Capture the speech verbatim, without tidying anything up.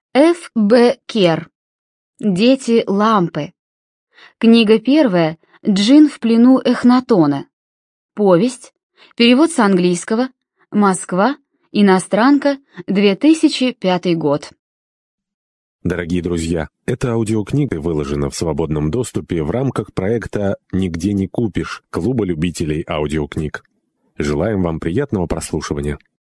Ф. Б. Кер. Дети лампы. Книга первая «Джин в плену Эхнатона». Повесть. Перевод с английского. Москва. Иностранка. две тысячи пятый год. Дорогие друзья, эта аудиокнига выложена в свободном доступе в рамках проекта «Нигде не купишь» Клуба любителей аудиокниг. Желаем вам приятного прослушивания.